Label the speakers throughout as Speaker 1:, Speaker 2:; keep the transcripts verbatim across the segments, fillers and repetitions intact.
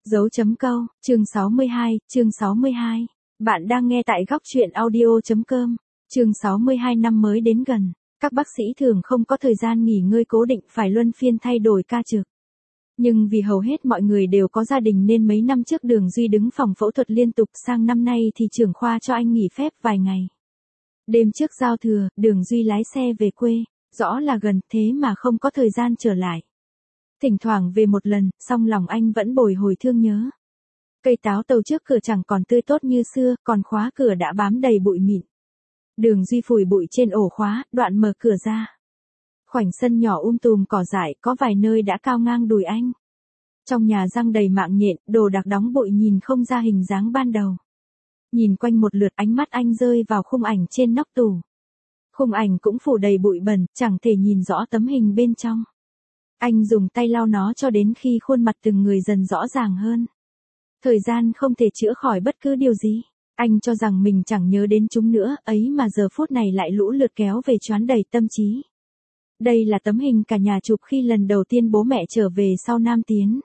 Speaker 1: Dấu chấm câu, chương sáu mươi hai, chương sáu mươi hai. Bạn đang nghe tại góc truyện audio.com. Chương sáu mươi hai. Năm mới đến gần, các bác sĩ thường không có thời gian nghỉ ngơi cố định, phải luân phiên thay đổi ca trực. Nhưng vì hầu hết mọi người đều có gia đình nên mấy năm trước Đường Duy đứng phòng phẫu thuật liên tục, sang năm nay thì trưởng khoa cho anh nghỉ phép vài ngày. Đêm trước giao thừa, Đường Duy lái xe về quê, rõ là gần thế mà không có thời gian trở lại. Thỉnh thoảng về một lần, song lòng anh vẫn bồi hồi thương nhớ. Cây táo tàu trước cửa chẳng còn tươi tốt như xưa, còn khóa cửa đã bám đầy bụi mịn. Đường Duy phủi bụi trên ổ khóa, đoạn mở cửa ra. Khoảnh sân nhỏ um tùm cỏ dại, có vài nơi đã cao ngang đùi anh. Trong nhà răng đầy mạng nhện, đồ đạc đóng bụi nhìn không ra hình dáng ban đầu. Nhìn quanh một lượt, ánh mắt anh rơi vào khung ảnh trên nóc tủ. Khung ảnh cũng phủ đầy bụi bẩn, chẳng thể nhìn rõ tấm hình bên trong. Anh dùng tay lau nó cho đến khi khuôn mặt từng người dần rõ ràng hơn. Thời gian không thể chữa khỏi bất cứ điều gì. Anh cho rằng mình chẳng nhớ đến chúng nữa, ấy mà giờ phút này lại lũ lượt kéo về choán đầy tâm trí. Đây là tấm hình cả nhà chụp khi lần đầu tiên bố mẹ trở về sau Nam Tiến.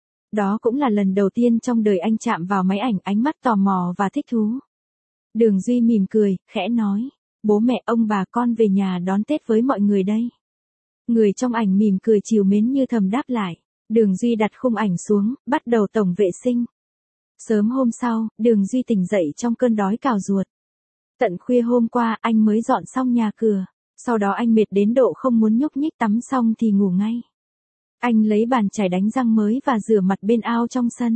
Speaker 1: Đó cũng là lần đầu tiên trong đời anh chạm vào máy ảnh, ánh mắt tò mò và thích thú. Đường Duy mỉm cười, khẽ nói, bố mẹ ông bà con về nhà đón Tết với mọi người đây. Người trong ảnh mỉm cười trìu mến như thầm đáp lại. Đường Duy đặt khung ảnh xuống, bắt đầu tổng vệ sinh. Sớm hôm sau, Đường Duy tỉnh dậy trong cơn đói cào ruột. Tận khuya hôm qua anh mới dọn xong nhà cửa. Sau đó anh mệt đến độ không muốn nhúc nhích, tắm xong thì ngủ ngay. Anh lấy bàn chải đánh răng mới và rửa mặt bên ao trong sân.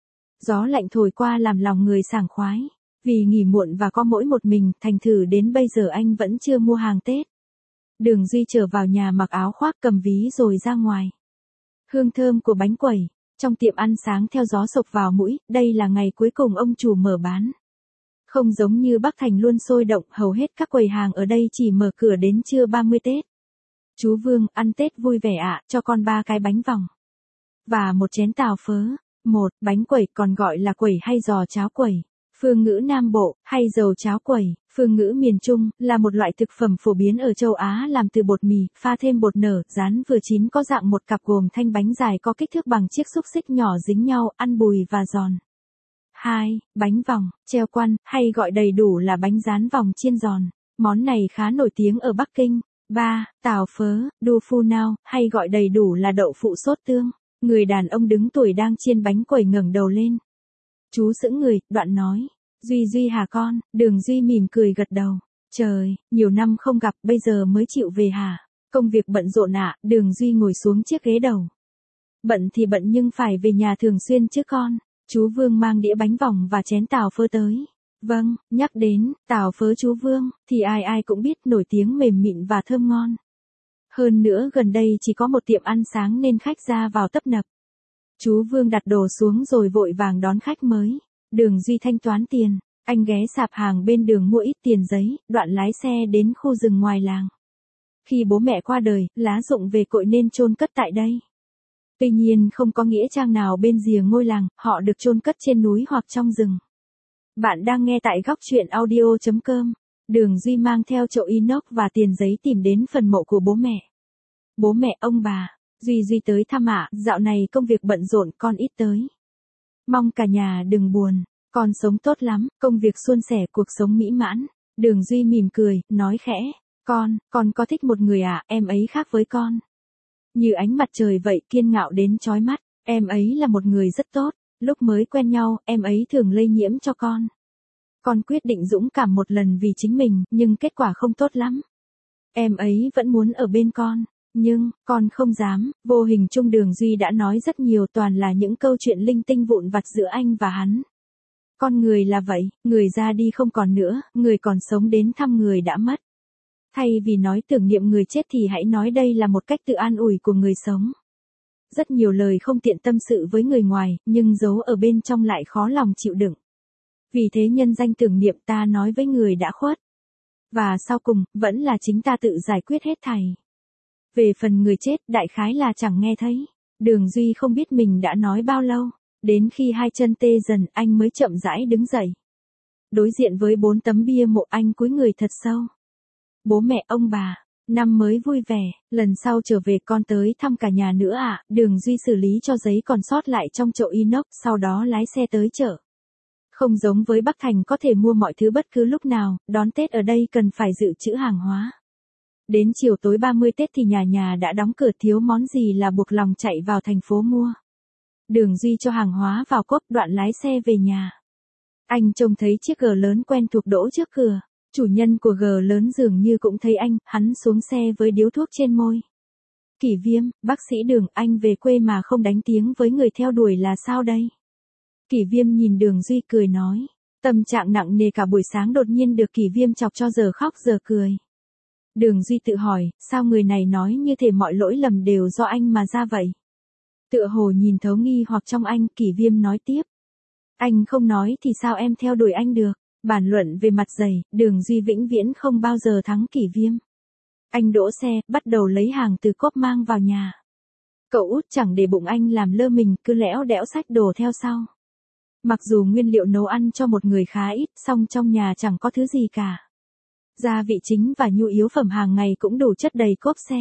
Speaker 1: Gió lạnh thổi qua làm lòng người sảng khoái. Vì nghỉ muộn và có mỗi một mình, thành thử đến bây giờ anh vẫn chưa mua hàng Tết. Đường Duy trở vào nhà mặc áo khoác, cầm ví rồi ra ngoài. Hương thơm của bánh quẩy trong tiệm ăn sáng theo gió sộc vào mũi, đây là ngày cuối cùng ông chủ mở bán. Không giống như Bắc Thành luôn sôi động, hầu hết các quầy hàng ở đây chỉ mở cửa đến trưa ba mươi Tết. Chú Vương, ăn Tết vui vẻ ạ, cho con ba cái bánh vòng. Và một chén tàu phớ. Một, bánh quẩy còn gọi là quẩy hay giò cháo quẩy. Phương ngữ Nam Bộ, hay dầu cháo quẩy, phương ngữ miền Trung, là một loại thực phẩm phổ biến ở châu Á làm từ bột mì, pha thêm bột nở, rán vừa chín, có dạng một cặp gồm thanh bánh dài có kích thước bằng chiếc xúc xích nhỏ dính nhau, ăn bùi và giòn. Hai, bánh vòng, treo quan, hay gọi đầy đủ là bánh rán vòng chiên giòn. Món này khá nổi tiếng ở Bắc Kinh. Ba, tàu phớ, đu phu nao, hay gọi đầy đủ là đậu phụ sốt tương. Người đàn ông đứng tuổi đang chiên bánh quẩy ngẩng đầu lên. Chú sững người, đoạn nói, Duy Duy hả con? Đường Duy mỉm cười gật đầu. Trời, nhiều năm không gặp, bây giờ mới chịu về hả? Công việc bận rộn ạ. Đường Duy ngồi xuống chiếc ghế đầu. Bận thì bận nhưng phải về nhà thường xuyên chứ con. Chú Vương mang đĩa bánh vòng và chén tàu phớ tới. Vâng, nhắc đến tàu phớ chú Vương thì ai ai cũng biết, nổi tiếng mềm mịn và thơm ngon. Hơn nữa gần đây chỉ có một tiệm ăn sáng nên khách ra vào tấp nập. Chú Vương đặt đồ xuống rồi vội vàng đón khách mới. Đường Duy thanh toán tiền. Anh ghé sạp hàng bên đường mua ít tiền giấy, đoạn lái xe đến khu rừng ngoài làng. Khi bố mẹ qua đời, lá rụng về cội nên chôn cất tại đây. Tuy nhiên không có nghĩa trang nào bên rìa ngôi làng, họ được chôn cất trên núi hoặc trong rừng. Bạn đang nghe tại góc truyện audio.com. Đường Duy mang theo chậu inox và tiền giấy tìm đến phần mộ của bố mẹ. Bố mẹ ông bà, Duy Duy tới thăm ạ, dạo này công việc bận rộn, con ít tới. Mong cả nhà đừng buồn, con sống tốt lắm, công việc suôn sẻ, cuộc sống mỹ mãn. Đường Duy mỉm cười, nói khẽ, con, con có thích một người ạ, em ấy khác với con. Như ánh mặt trời vậy, kiên ngạo đến chói mắt, em ấy là một người rất tốt, lúc mới quen nhau, em ấy thường lây nhiễm cho con. Con quyết định dũng cảm một lần vì chính mình, nhưng kết quả không tốt lắm. Em ấy vẫn muốn ở bên con. Nhưng, con không dám. Vô hình chung Đường Duy đã nói rất nhiều, toàn là những câu chuyện linh tinh vụn vặt giữa anh và hắn. Con người là vậy, người ra đi không còn nữa, người còn sống đến thăm người đã mất. Thay vì nói tưởng niệm người chết thì hãy nói đây là một cách tự an ủi của người sống. Rất nhiều lời không tiện tâm sự với người ngoài, nhưng giấu ở bên trong lại khó lòng chịu đựng. Vì thế nhân danh tưởng niệm ta nói với người đã khuất. Và sau cùng, vẫn là chính ta tự giải quyết hết thảy. Về phần người chết, đại khái là chẳng nghe thấy. Đường Duy không biết mình đã nói bao lâu. Đến khi hai chân tê dần, anh mới chậm rãi đứng dậy. Đối diện với bốn tấm bia mộ, anh cúi người thật sâu. Bố mẹ ông bà, Năm mới vui vẻ, lần sau trở về con tới thăm cả nhà nữa à, Đường Duy xử lý cho giấy còn sót lại trong chậu inox, sau đó lái xe tới chợ. Không giống với Bắc Thành có thể mua mọi thứ bất cứ lúc nào, đón Tết ở đây cần phải dự trữ hàng hóa. Đến chiều tối ba mươi Tết thì nhà nhà đã đóng cửa, thiếu món gì là buộc lòng chạy vào thành phố mua. Đường Duy cho hàng hóa vào cốp, đoạn lái xe về nhà. Anh trông thấy chiếc G lớn quen thuộc đỗ trước cửa. Chủ nhân của G lớn dường như cũng thấy anh, hắn xuống xe với điếu thuốc trên môi. Kỷ Viêm, bác sĩ Đường, anh về quê mà không đánh tiếng với người theo đuổi là sao đây? Kỷ Viêm nhìn Đường Duy cười nói. Tâm trạng nặng nề cả buổi sáng đột nhiên được Kỷ Viêm chọc cho giờ khóc giờ cười. Đường Duy tự hỏi, sao người này nói như thể mọi lỗi lầm đều do anh mà ra vậy? Tựa hồ nhìn thấu nghi hoặc trong anh, Kỷ Viêm nói tiếp. Anh không nói thì sao em theo đuổi anh được? Bàn luận về mặt giày, Đường Duy vĩnh viễn không bao giờ thắng Kỷ Viêm. Anh đỗ xe, bắt đầu lấy hàng từ cốp mang vào nhà. Cậu út chẳng để bụng anh làm lơ mình, cứ lẽo đẽo xách đồ theo sau. Mặc dù nguyên liệu nấu ăn cho một người khá ít, song trong nhà chẳng có thứ gì cả. Gia vị chính và nhu yếu phẩm hàng ngày cũng đủ chất đầy cốp xe.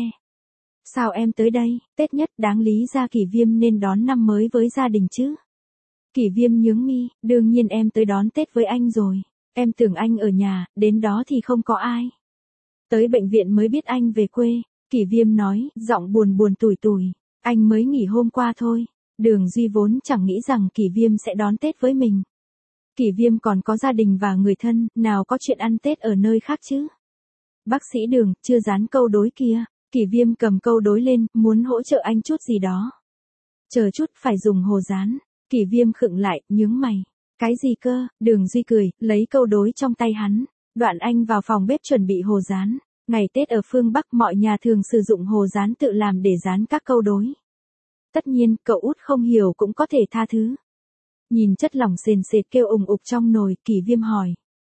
Speaker 1: Sao em tới đây, Tết nhất đáng lý ra Kỷ Viêm nên đón năm mới với gia đình chứ? Kỷ Viêm nhướng mi, đương nhiên em tới đón Tết với anh rồi. Em tưởng anh ở nhà, đến đó thì không có ai. Tới bệnh viện mới biết anh về quê, Kỷ Viêm nói, giọng buồn buồn tủi tủi. Anh mới nghỉ hôm qua thôi. Đường Duy vốn chẳng nghĩ rằng Kỷ Viêm sẽ đón Tết với mình. Kỷ Viêm còn có gia đình và người thân, nào có chuyện ăn Tết ở nơi khác chứ. Bác sĩ Đường, chưa dán câu đối kia. Kỷ Viêm cầm câu đối lên, muốn hỗ trợ anh chút gì đó. Chờ chút, phải dùng hồ dán. Kỷ Viêm khựng lại, nhướng mày. Cái gì cơ? Đường Duy cười, lấy câu đối trong tay hắn. Đoạn anh vào phòng bếp chuẩn bị hồ dán. Ngày Tết ở phương Bắc mọi nhà thường sử dụng hồ dán tự làm để dán các câu đối. Tất nhiên, cậu út không hiểu cũng có thể tha thứ. Nhìn chất lỏng sền sệt kêu ùng ục trong nồi, Kỷ Viêm hỏi.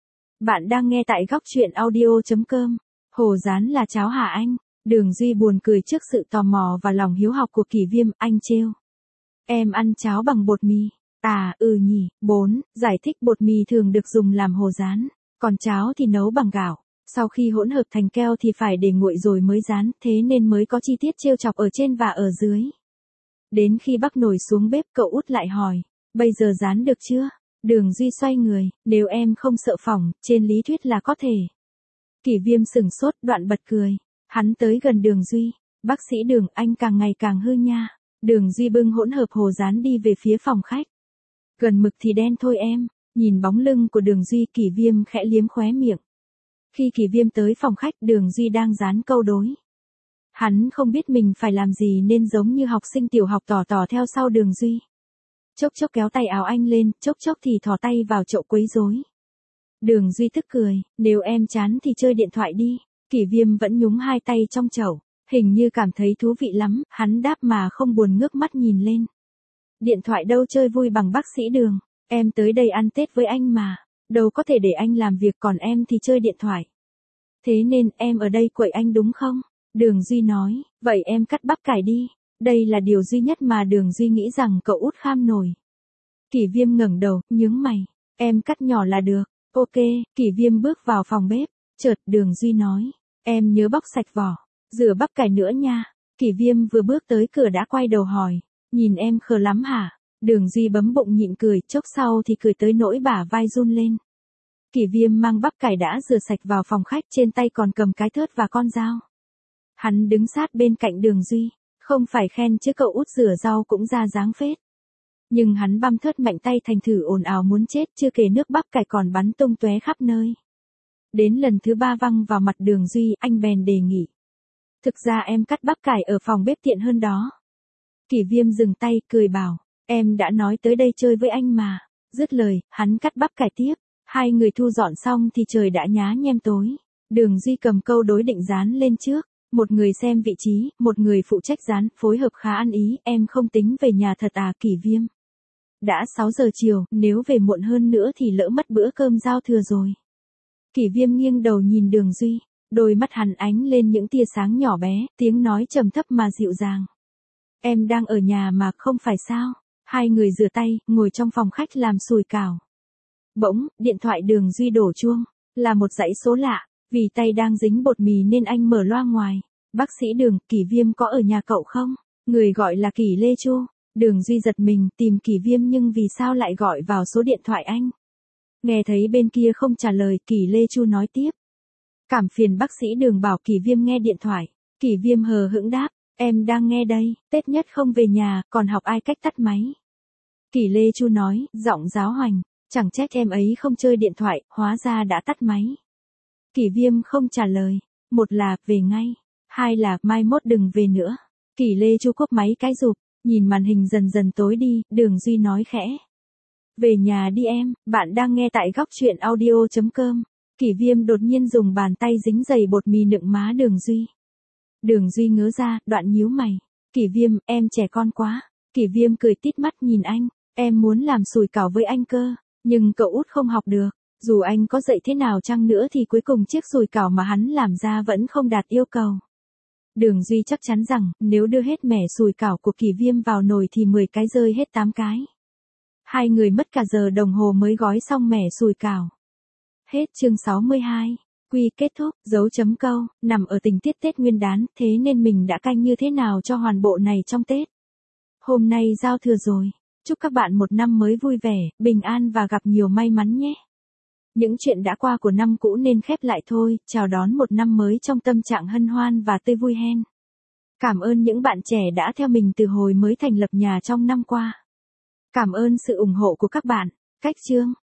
Speaker 1: Bạn đang nghe tại góc truyện audio chấm com. Hồ dán là cháo hả anh? Đường Duy buồn cười trước sự tò mò và lòng hiếu học của Kỷ Viêm, anh trêu. Em ăn cháo bằng bột mì. À, ừ nhỉ. bốn. Giải thích bột mì thường được dùng làm hồ dán, còn cháo thì nấu bằng gạo. Sau khi hỗn hợp thành keo thì phải để nguội rồi mới dán, thế nên mới có chi tiết trêu chọc ở trên và ở dưới. Đến khi bắc nồi xuống bếp, cậu út lại hỏi, bây giờ dán được chưa? Đường Duy xoay người, nếu em không sợ phỏng, trên lý thuyết là có thể. Kỷ Viêm sửng sốt, đoạn bật cười. Hắn tới gần Đường Duy, bác sĩ Đường, anh càng ngày càng hư nha. Đường Duy bưng hỗn hợp hồ dán đi về phía phòng khách. Gần mực thì đen thôi em. Nhìn bóng lưng của Đường Duy, Kỷ Viêm khẽ liếm khóe miệng. Khi Kỷ Viêm tới phòng khách, Đường Duy đang dán câu đối. Hắn không biết mình phải làm gì nên giống như học sinh tiểu học tò tò theo sau Đường Duy. Chốc chốc kéo tay áo anh lên, chốc chốc thì thò tay vào chậu quấy rối. Đường Duy tức cười, nếu em chán thì chơi điện thoại đi. Kỷ Viêm vẫn nhúng hai tay trong chậu, hình như cảm thấy thú vị lắm, hắn đáp mà không buồn ngước mắt nhìn lên. Điện thoại đâu chơi vui bằng bác sĩ Đường, em tới đây ăn Tết với anh mà, đâu có thể để anh làm việc còn em thì chơi điện thoại. Thế nên em ở đây quậy anh đúng không? Đường Duy nói, vậy em cắt bắp cải đi. Đây là điều duy nhất mà Đường Duy nghĩ rằng cậu út kham nổi. Kỷ Viêm ngẩng đầu, nhướng mày, em cắt nhỏ là được. Ok, Kỷ Viêm bước vào phòng bếp, chợt Đường Duy nói, em nhớ bóc sạch vỏ, rửa bắp cải nữa nha. Kỷ Viêm vừa bước tới cửa đã quay đầu hỏi, nhìn em khờ lắm hả? Đường Duy bấm bụng nhịn cười, chốc sau thì cười tới nỗi bả vai run lên. Kỷ Viêm mang bắp cải đã rửa sạch vào phòng khách, trên tay còn cầm cái thớt và con dao. Hắn đứng sát bên cạnh Đường Duy, không phải khen chứ cậu út rửa rau cũng ra dáng phết. Nhưng hắn băm thớt mạnh tay thành thử ồn ào muốn chết, chưa kể nước bắp cải còn bắn tung tóe khắp nơi. Đến lần thứ ba văng vào mặt Đường Duy, anh bèn đề nghị. Thực ra em cắt bắp cải ở phòng bếp tiện hơn đó. Kỷ Viêm dừng tay, cười bảo, em đã nói tới đây chơi với anh mà. Dứt lời, hắn cắt bắp cải tiếp. Hai người thu dọn xong thì trời đã nhá nhem tối. Đường Duy cầm câu đối định dán lên trước. Một người xem vị trí, một người phụ trách dán, phối hợp khá ăn ý. Em không tính về nhà thật à? Kỷ Viêm. Đã sáu giờ chiều, nếu về muộn hơn nữa thì lỡ mất bữa cơm giao thừa rồi. Kỷ Viêm nghiêng đầu nhìn Đường Duy, đôi mắt hắn ánh lên những tia sáng nhỏ bé, tiếng nói trầm thấp mà dịu dàng. Em đang ở nhà mà, không phải sao? Hai người rửa tay, ngồi trong phòng khách làm sùi cảo. Bỗng, điện thoại Đường Duy đổ chuông, là một dãy số lạ. Vì tay đang dính bột mì nên anh mở loa ngoài. Bác sĩ Đường, Kỷ Viêm có ở nhà cậu không? Người gọi là Kỷ Lê Chu. Đường Duy giật mình tìm Kỷ Viêm nhưng vì sao lại gọi vào số điện thoại anh? Nghe thấy bên kia không trả lời, Kỷ Lê Chu nói tiếp. Cảm phiền bác sĩ Đường bảo Kỷ Viêm nghe điện thoại. Kỷ Viêm hờ hững đáp, em đang nghe đây, Tết Nhất không về nhà, còn học ai cách tắt máy. Kỷ Lê Chu nói, giọng giáo hoành, chẳng trách em ấy không chơi điện thoại, hóa ra đã tắt máy. Kỷ Viêm không trả lời, một là, về ngay, hai là, mai mốt đừng về nữa. Kỷ Lê Chu cúp máy cái rụp, nhìn màn hình dần dần tối đi, Đường Duy nói khẽ. Về nhà đi em, bạn đang nghe tại góc truyện audio chấm com. Kỷ Viêm đột nhiên dùng bàn tay dính đầy bột mì nựng má Đường Duy. Đường Duy ngớ ra, đoạn nhíu mày. Kỷ Viêm, em trẻ con quá. Kỷ Viêm cười tít mắt nhìn anh, em muốn làm sủi cảo với anh cơ, nhưng cậu út không học được. Dù anh có dạy thế nào chăng nữa thì cuối cùng chiếc sủi cảo mà hắn làm ra vẫn không đạt yêu cầu. Đường Duy chắc chắn rằng, nếu đưa hết mẻ sủi cảo của Kỷ Viêm vào nồi thì mười cái rơi hết tám cái. Hai người mất cả giờ đồng hồ mới gói xong mẻ sủi cảo. Hết chương sáu mươi hai. Quy kết thúc, dấu chấm câu, nằm ở tình tiết Tết Nguyên đán, thế nên mình đã canh như thế nào cho hoàn bộ này trong Tết. Hôm nay giao thừa rồi. Chúc các bạn một năm mới vui vẻ, bình an và gặp nhiều may mắn nhé. Những chuyện đã qua của năm cũ nên khép lại thôi, chào đón một năm mới trong tâm trạng hân hoan và tươi vui hen. Cảm ơn những bạn trẻ đã theo mình từ hồi mới thành lập nhà trong năm qua. Cảm ơn sự ủng hộ của các bạn. Cách chương